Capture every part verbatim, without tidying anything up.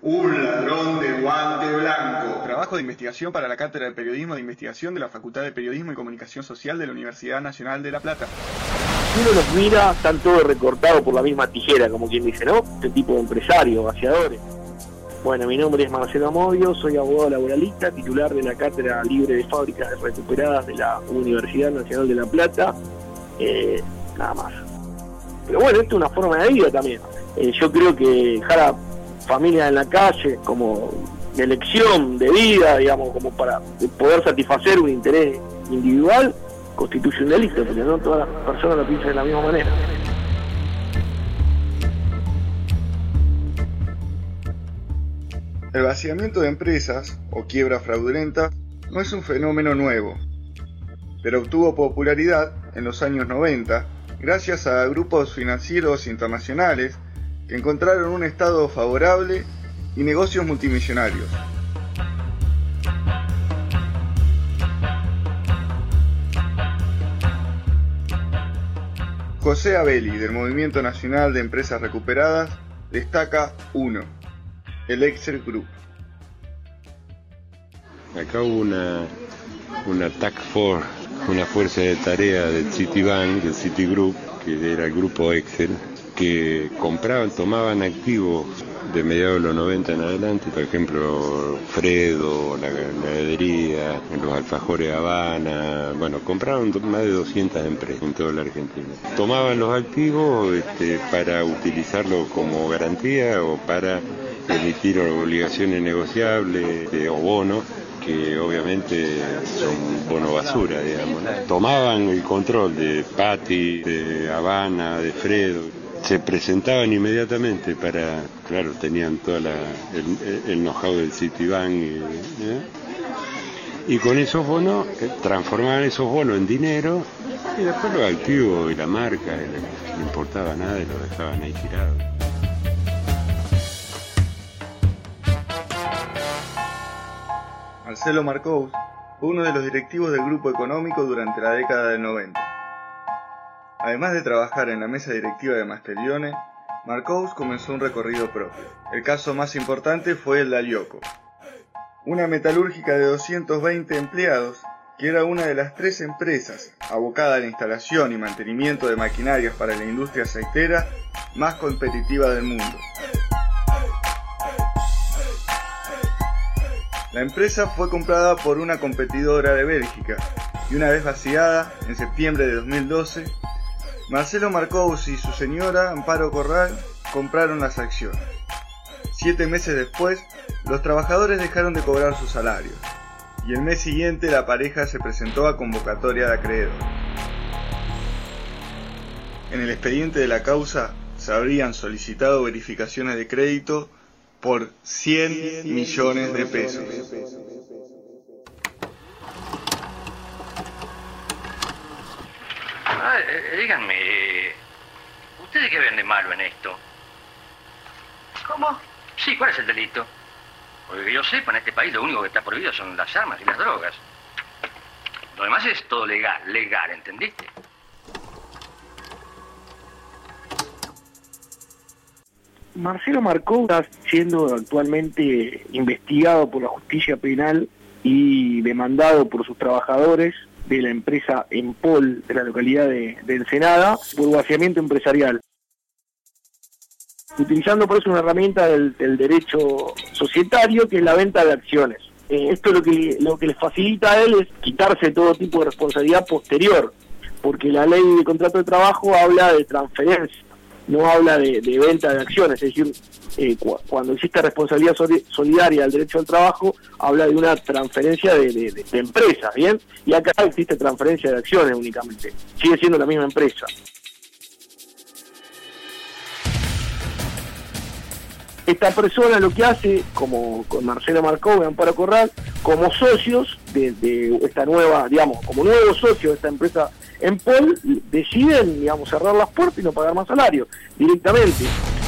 Un ladrón de guante blanco. Trabajo de investigación para la Cátedra de Periodismo de Investigación de la Facultad de Periodismo y Comunicación Social de la Universidad Nacional de La Plata. Si uno los mira, están todos recortados por la misma tijera, como quien dice, ¿no? Este tipo de empresarios, vaciadores. Bueno, mi nombre es Marcelo Amodio, soy abogado laboralista, titular de la Cátedra Libre de Fábricas Recuperadas de la Universidad Nacional de La Plata. Eh, nada más. Pero bueno, esto es una forma de vida también. Eh, yo creo que dejar a familia en la calle como de elección de vida, digamos, como para poder satisfacer un interés individual, constituye un delito, porque no todas las personas lo piensan de la misma manera. El vaciamiento de empresas, o quiebra fraudulenta, no es un fenómeno nuevo, pero obtuvo popularidad en los años noventa gracias a grupos financieros internacionales que encontraron un estado favorable y negocios multimillonarios. José Abelli, del Movimiento Nacional de Empresas Recuperadas, destaca uno. El Excel Group. Acá hubo una, una task force, una fuerza de tarea del Citibank, del Citigroup, que era el grupo Excel, que compraban, tomaban activos de mediados de los noventa en adelante, por ejemplo, Fredo, la ganadería, los alfajores Habana, bueno, compraron más de doscientas empresas en toda la Argentina. Tomaban los activos este, para utilizarlos como garantía o para emitir obligaciones negociables eh, o bonos, que obviamente son bono basura, digamos, ¿no? Tomaban el control de Pati, de Habana, de Fredo, se presentaban inmediatamente para, claro, tenían toda la, el, el know-how del Citibank, ¿eh? Y con esos bonos, eh, transformaban esos bonos en dinero, y después los activos y la marca, eh, no importaba nada y los dejaban ahí tirados. Marcelo Marcous fue uno de los directivos del grupo económico durante la década del noventa. Además de trabajar en la mesa directiva de Masterione, Marcous comenzó un recorrido propio. El caso más importante fue el de Alioco, una metalúrgica de doscientos veinte empleados que era una de las tres empresas abocada a la instalación y mantenimiento de maquinarias para la industria aceitera más competitiva del mundo. La empresa fue comprada por una competidora de Bélgica y una vez vaciada, en septiembre de dos mil doce, Marcelo Marcous y su señora, Amparo Corral, compraron las acciones. Siete meses después, los trabajadores dejaron de cobrar sus salarios, y el mes siguiente la pareja se presentó a convocatoria de acreedor. En el expediente de la causa se habrían solicitado verificaciones de crédito por cien millones de pesos. Ah, eh, díganme, ¿ustedes qué ven de malo en esto? ¿Cómo? Sí, ¿cuál es el delito? Porque que yo sepa, en este país lo único que está prohibido son las armas y las drogas. Lo demás es todo legal, legal, ¿entendiste? Marcelo Marcous está siendo actualmente investigado por la justicia penal y demandado por sus trabajadores de la empresa Empol de la localidad de, de Ensenada por vaciamiento empresarial, utilizando por eso una herramienta del, del derecho societario, que es la venta de acciones. Eh, esto lo que, lo que les facilita a él es quitarse todo tipo de responsabilidad posterior, porque la ley de contrato de trabajo habla de transferencia, no habla de, de venta de acciones, es decir, eh, cu cuando existe responsabilidad solidaria del derecho al trabajo, habla de una transferencia de, de, de, de empresas, ¿bien? Y acá existe transferencia de acciones únicamente, sigue siendo la misma empresa. Esta persona lo que hace, como con Marcelo Marcous y Amparo Corral, como socios de, de esta nueva, digamos, como nuevos socios de esta empresa Empol, deciden, digamos, cerrar las puertas y no pagar más salario directamente.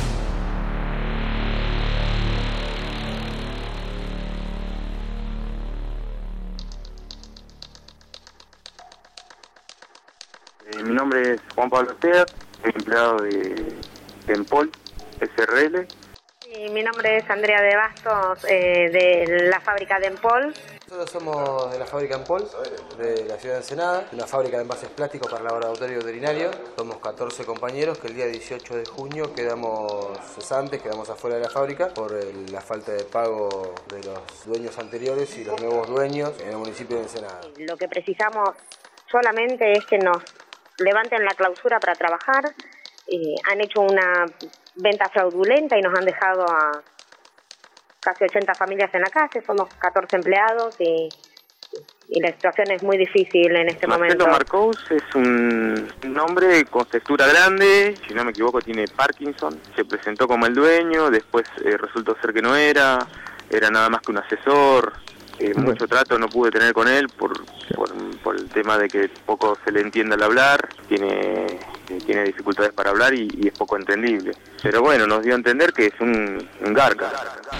Eh, mi nombre es Juan Pablo Ortega, soy empleado de, de Empol, S R L. Mi nombre es Andrea de Bastos, eh, de la fábrica de Empol. Nosotros somos de la fábrica Empol, de la ciudad de Ensenada, una fábrica de envases plásticos para laboratorio veterinario. Somos catorce compañeros que el día dieciocho de junio quedamos cesantes, quedamos afuera de la fábrica por el, la falta de pago de los dueños anteriores y los nuevos dueños en el municipio de Ensenada. Lo que precisamos solamente es que nos levanten la clausura para trabajar. Eh, han hecho una venta fraudulenta y nos han dejado a casi ochenta familias en la calle. Somos catorce empleados y, y la situación es muy difícil en este Marcelo momento. Marcous es un, un hombre con textura grande, si no me equivoco tiene Parkinson. Se presentó como el dueño, después eh, resultó ser que no era, era nada más que un asesor. Eh, mucho trato no pude tener con él por, por, por el tema de que poco se le entiende al hablar, tiene, eh, tiene dificultades para hablar y, y es poco entendible. Pero bueno, nos dio a entender que es un, un garca.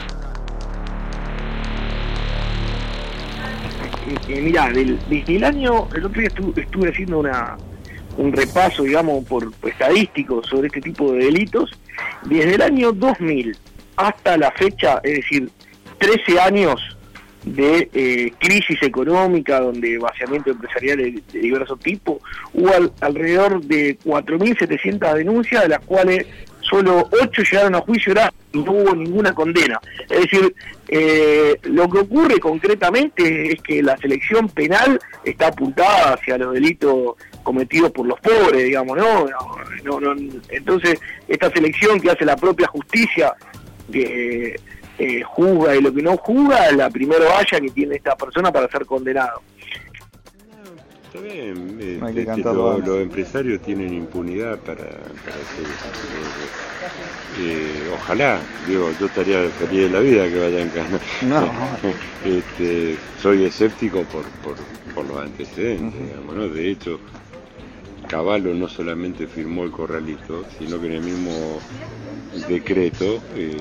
Eh, eh, mirá, del, desde el año, el otro día estuve, estuve haciendo una un repaso, digamos, por estadístico sobre este tipo de delitos. Desde el año dos mil hasta la fecha, es decir, trece años de eh, crisis económica, donde vaciamiento empresarial de, de diversos tipos, hubo al, alrededor de cuatro mil setecientas denuncias, de las cuales solo ocho llegaron a juicio oral y no hubo ninguna condena. Es decir, eh, lo que ocurre concretamente es que la selección penal está apuntada hacia los delitos cometidos por los pobres, digamos, ¿no? No, no, no entonces, esta selección que hace la propia justicia, que Eh, juzga y lo que no juzga, la primera valla que tiene esta persona para ser condenado. Está bien, eh, Hay que este, cantarlo lo- antes. los empresarios tienen impunidad para, para hacer eso. Eh, ojalá, digo, yo estaría feliz de la vida que vayan ganando. No. este, soy escéptico por, por, por los antecedentes, Ujú. digamos, ¿no? De hecho, Cavallo no solamente firmó el corralito, sino que en el mismo decreto eh,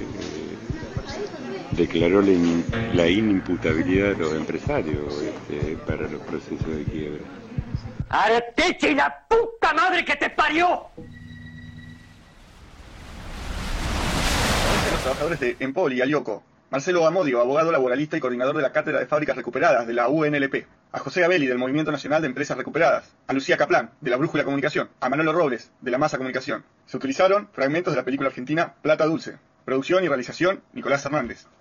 declaró la, in, la inimputabilidad de los empresarios este, para los procesos de quiebra. ¡Arteche y la puta madre que te parió! Los trabajadores de Empol y Alioco, Marcelo Amodio, abogado laboralista y coordinador de la Cátedra de Fábricas Recuperadas de la U N L P, a José Abeli del Movimiento Nacional de Empresas Recuperadas, a Lucía Caplán de la Brújula Comunicación, a Manolo Robles de la Masa Comunicación. Se utilizaron fragmentos de la película argentina Plata Dulce. Producción y realización, Nicolás Hernández.